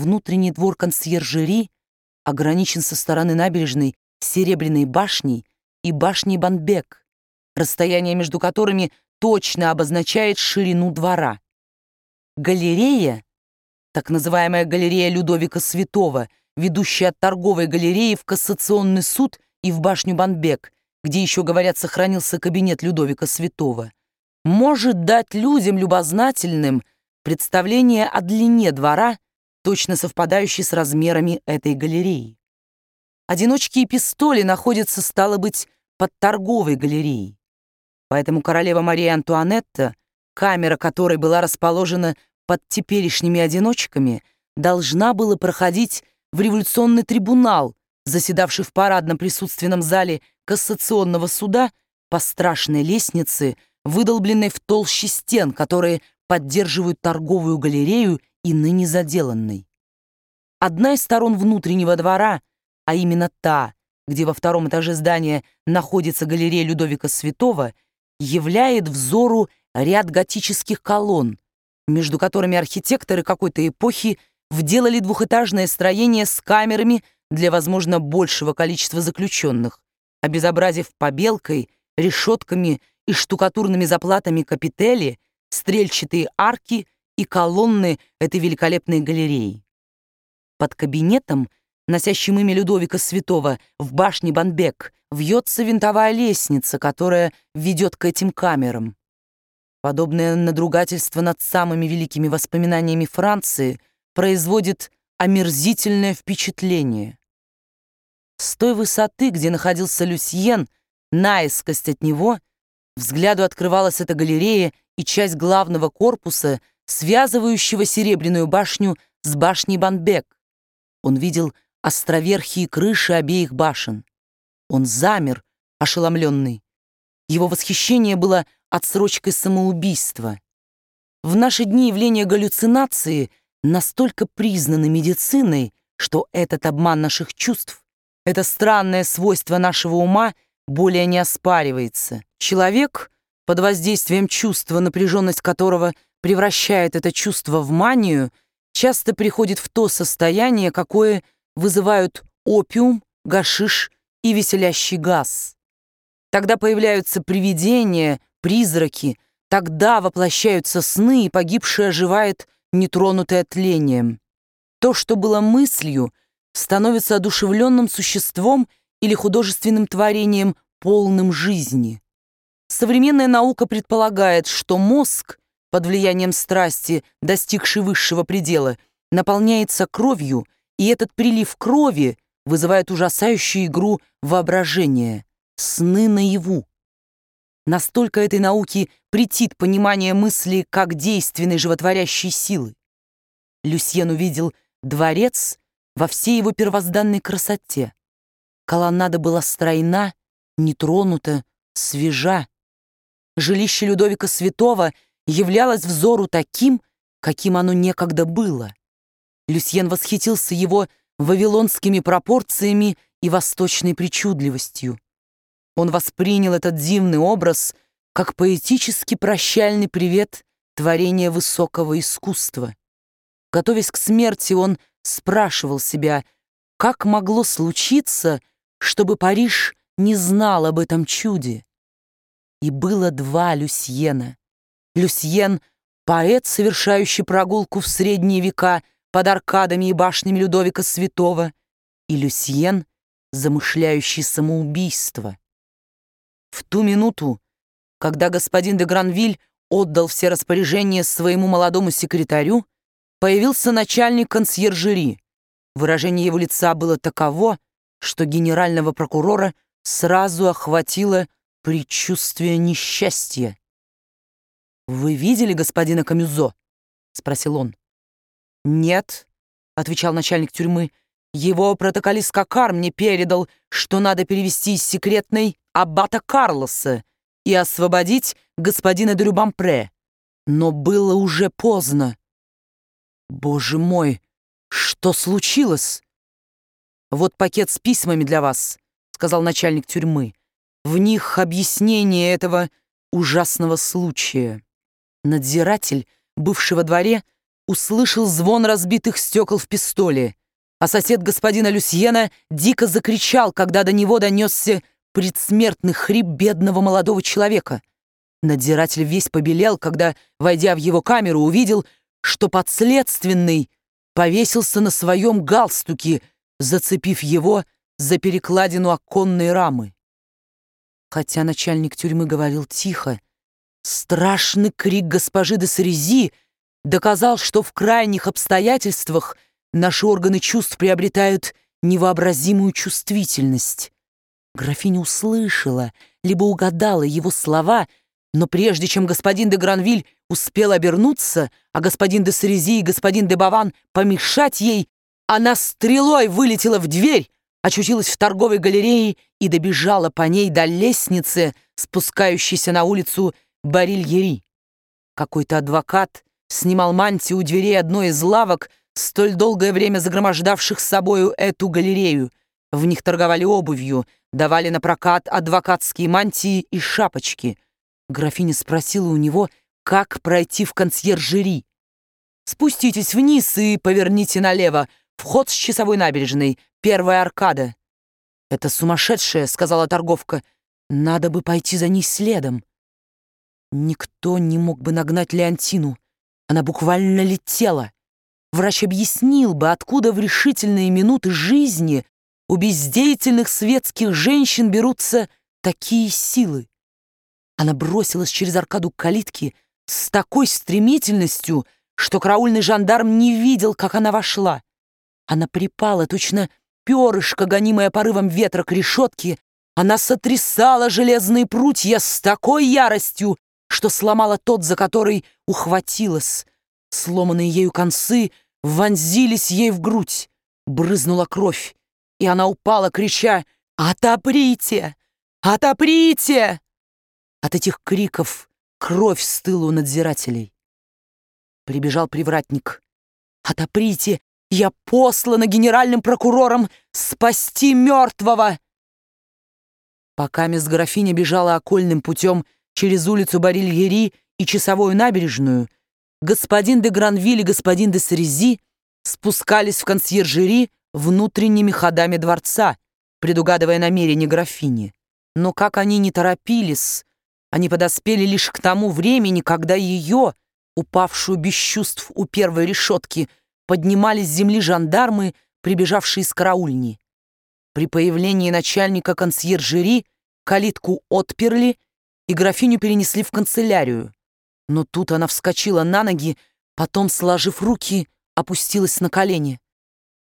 Внутренний двор консьержери ограничен со стороны набережной Серебряной башней и башней Банбек, расстояние между которыми точно обозначает ширину двора. Галерея, так называемая галерея Людовика Святого, ведущая от торговой галереи в Кассационный суд и в башню Банбек, где еще, говорят, сохранился кабинет Людовика Святого, может дать людям любознательным представление о длине двора, точно совпадающей с размерами этой галереи. Одиночки и пистоли находятся, стало быть, под торговой галереей. Поэтому королева Мария Антуанетта, камера которой была расположена под теперешними одиночками, должна была проходить в революционный трибунал, заседавший в парадном присутственном зале Кассационного суда по страшной лестнице, выдолбленной в толще стен, которые поддерживают торговую галерею и ныне заделанной. Одна из сторон внутреннего двора, а именно та, где во втором этаже здания находится галерея Людовика Святого, являет взору ряд готических колонн, между которыми архитекторы какой-то эпохи вделали двухэтажное строение с камерами для, возможно, большего количества заключенных, обезобразив побелкой, решетками и штукатурными заплатами капители, стрельчатые арки и колонны этой великолепной галереи. Под кабинетом, носящим имя Людовика Святого, в башне Банбек, вьется винтовая лестница, которая ведет к этим камерам. Подобное надругательство над самыми великими воспоминаниями Франции производит омерзительное впечатление. С той высоты, где находился Люсьен, наискость от него, взгляду открывалась эта галерея и часть главного корпуса, связывающего Серебряную башню с башней Банбек. Он видел островерхие крыши обеих башен. Он замер, ошеломленный. Его восхищение было отсрочкой самоубийства. В наши дни явления галлюцинации настолько признаны медициной, что этот обман наших чувств, это странное свойство нашего ума более не оспаривается. Человек, под воздействием чувства, напряженность которого превращает это чувство в манию, часто приходит в то состояние, какое вызывают опиум, гашиш и веселящий газ. Тогда появляются привидения, призраки, тогда воплощаются сны, и погибший оживает, нетронутый тлением. То, что было мыслью, становится одушевленным существом или художественным творением, полным жизни. Современная наука предполагает, что мозг, под влиянием страсти, достигший высшего предела, наполняется кровью, и этот прилив крови вызывает ужасающую игру воображения, сны наяву. Настолько этой науке претит понимание мысли как действенной животворящей силы. Люсьен увидел дворец во всей его первозданной красоте. Колоннада была стройна, нетронута, свежа. Жилище Людовика Святого являлось взору таким, каким оно некогда было. Люсьен восхитился его вавилонскими пропорциями и восточной причудливостью. Он воспринял этот дивный образ как поэтически прощальный привет творения высокого искусства. Готовясь к смерти, он спрашивал себя, как могло случиться, чтобы Париж не знал об этом чуде. И было два Люсьена. Люсьен — поэт, совершающий прогулку в средние века под аркадами и башнями Людовика Святого, и Люсьен, замышляющий самоубийство. В ту минуту, когда господин де Гранвиль отдал все распоряжения своему молодому секретарю, появился начальник консьержери. Выражение его лица было таково, что генерального прокурора сразу охватило предчувствие несчастья. «Вы видели господина Камюзо?» — спросил он. «Нет», — отвечал начальник тюрьмы, — «его протоколист Кокар мне передал, что надо перевести из секретной аббата Карлоса и освободить господина де Рюбампре. Но было уже поздно». «Боже мой, что случилось?» «Вот пакет с письмами для вас», — сказал начальник тюрьмы. «В них объяснение этого ужасного случая». Надзиратель, бывший во дворе, услышал звон разбитых стекол в пистоле, а сосед господина Люсьена дико закричал, когда до него донесся предсмертный хрип бедного молодого человека. Надзиратель весь побелел, когда, войдя в его камеру, увидел, что подследственный повесился на своем галстуке, зацепив его за перекладину оконной рамы. Хотя начальник тюрьмы говорил тихо, страшный крик госпожи де Сарези доказал, что в крайних обстоятельствах наши органы чувств приобретают невообразимую чувствительность. Графиня услышала, либо угадала его слова, но прежде чем господин де Гранвиль успел обернуться, а господин де Сарези и господин де Баван помешать ей, она стрелой вылетела в дверь, очутилась в торговой галерее и добежала по ней до лестницы, спускающейся на улицу Барильери. Какой-то адвокат снимал мантию у дверей одной из лавок, столь долгое время загромождавших с собою эту галерею. В них торговали обувью, давали на прокат адвокатские мантии и шапочки. Графиня спросила у него, как пройти в консьержери. «Спуститесь вниз и поверните налево. Вход с Часовой набережной, первая аркада». «Это сумасшедшая», — сказала торговка. «Надо бы пойти за ней следом». Никто не мог бы нагнать Леонтину. Она буквально летела. Врач объяснил бы, откуда в решительные минуты жизни у бездеятельных светских женщин берутся такие силы. Она бросилась через аркаду к калитке с такой стремительностью, что караульный жандарм не видел, как она вошла. Она припала, точно перышко, гонимое порывом ветра к решетке. Она сотрясала железные прутья с такой яростью, что сломала тот, за который ухватилась. Сломанные ею концы вонзились ей в грудь. Брызнула кровь, и она упала, крича: «Отоприте! Отоприте!» От этих криков кровь стыла у надзирателей. Прибежал привратник. «Отоприте! Я послана генеральным прокурором спасти мертвого!» Пока мисс графиня бежала окольным путем через улицу Барильери и Часовую набережную, господин де Гранвиль и господин де Сарези спускались в консьержери внутренними ходами дворца, предугадывая намерения графини. Но как они не торопились, они подоспели лишь к тому времени, когда ее, упавшую без чувств у первой решетки, поднимали с земли жандармы, прибежавшие из караульни. При появлении начальника консьержери калитку отперли и графиню перенесли в канцелярию. Но тут она вскочила на ноги, потом, сложив руки, опустилась на колени.